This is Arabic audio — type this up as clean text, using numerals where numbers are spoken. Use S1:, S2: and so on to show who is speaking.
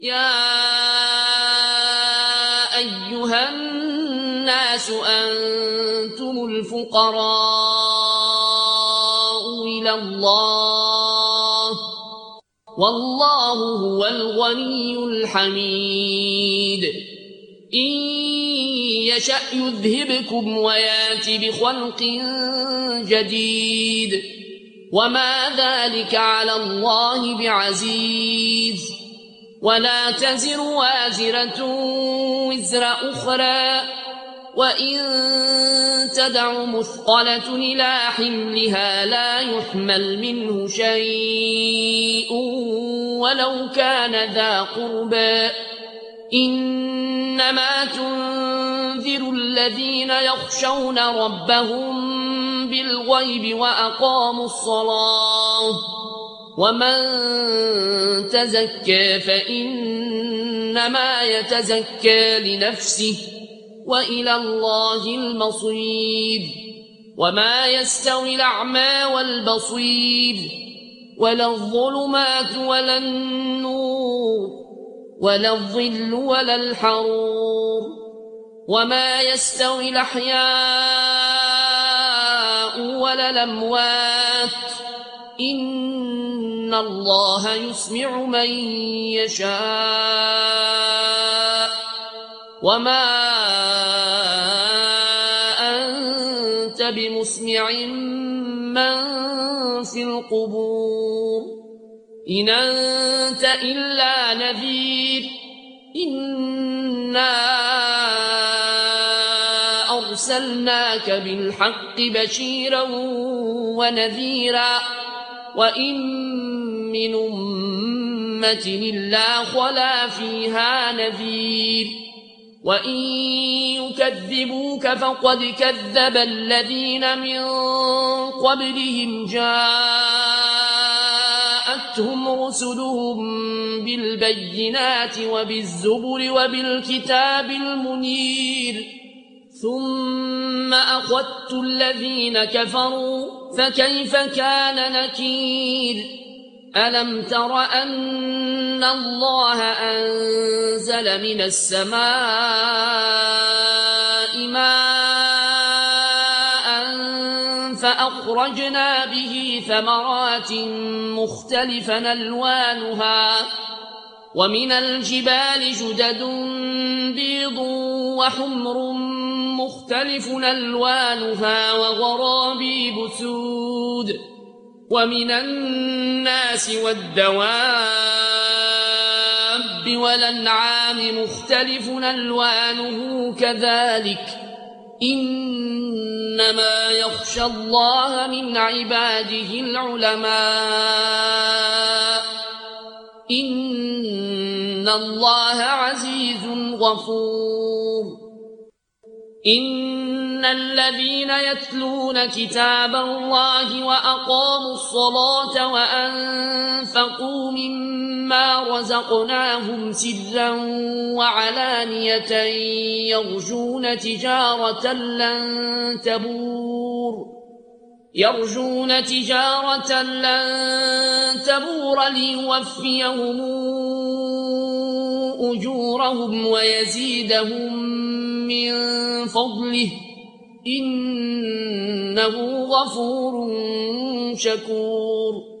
S1: يا أيها الناس أنتم الفقراء إلى الله والله هو الغني الحميد إن يشأ يذهبكم ويات بخلق جديد وما ذلك على الله بعزيز ولا تزر وازرة وزر أخرى وإن تدع مثقلة إلى حملها لا يحمل منه شيء ولو كان ذا قربى إنما تنذر الذين يخشون ربهم بالغيب وأقاموا الصلاة ومن تزكى فإنما يتزكى لنفسه وإلى الله المصير وما يستوي الأعمى والبصير ولا الظلمات ولا النور ولا الظل ولا الحرور وما يستوي الأحياء ولا الأموات إن الله يسمع من يشاء وما أنت بمسمع من في القبور إن أنت إلا نذير إنا أرسلناك بالحق بشيرا ونذيرا وإن من أمة إلا خلا فيها نذير وإن يكذبوك فقد كذب الذين من قبلهم جاءتهم رسلهم بالبينات وبالزبر وبالكتاب المنير ثم أخذت الذين كفروا فكيف كان نكير ألم تر أن الله أنزل من السماء ماء فأخرجنا به ثمرات مختلفا ألوانها ومن الجبال جدد بيض وحمر مختلف ألوانها وغرابيب سود ومن الناس والدواب والأنعام مختلف ألوانه كذلك إنما يخشى الله من عباده العلماء إن الله عزيز غفور إن الذين يتلون كتاب الله وأقاموا الصلاة وأنفقوا مما رزقناهم سرا وعلانية يرجون تجارة لن تبور ليوفيهم أجورهم ويزيدهم من فضله إنه غفور شكور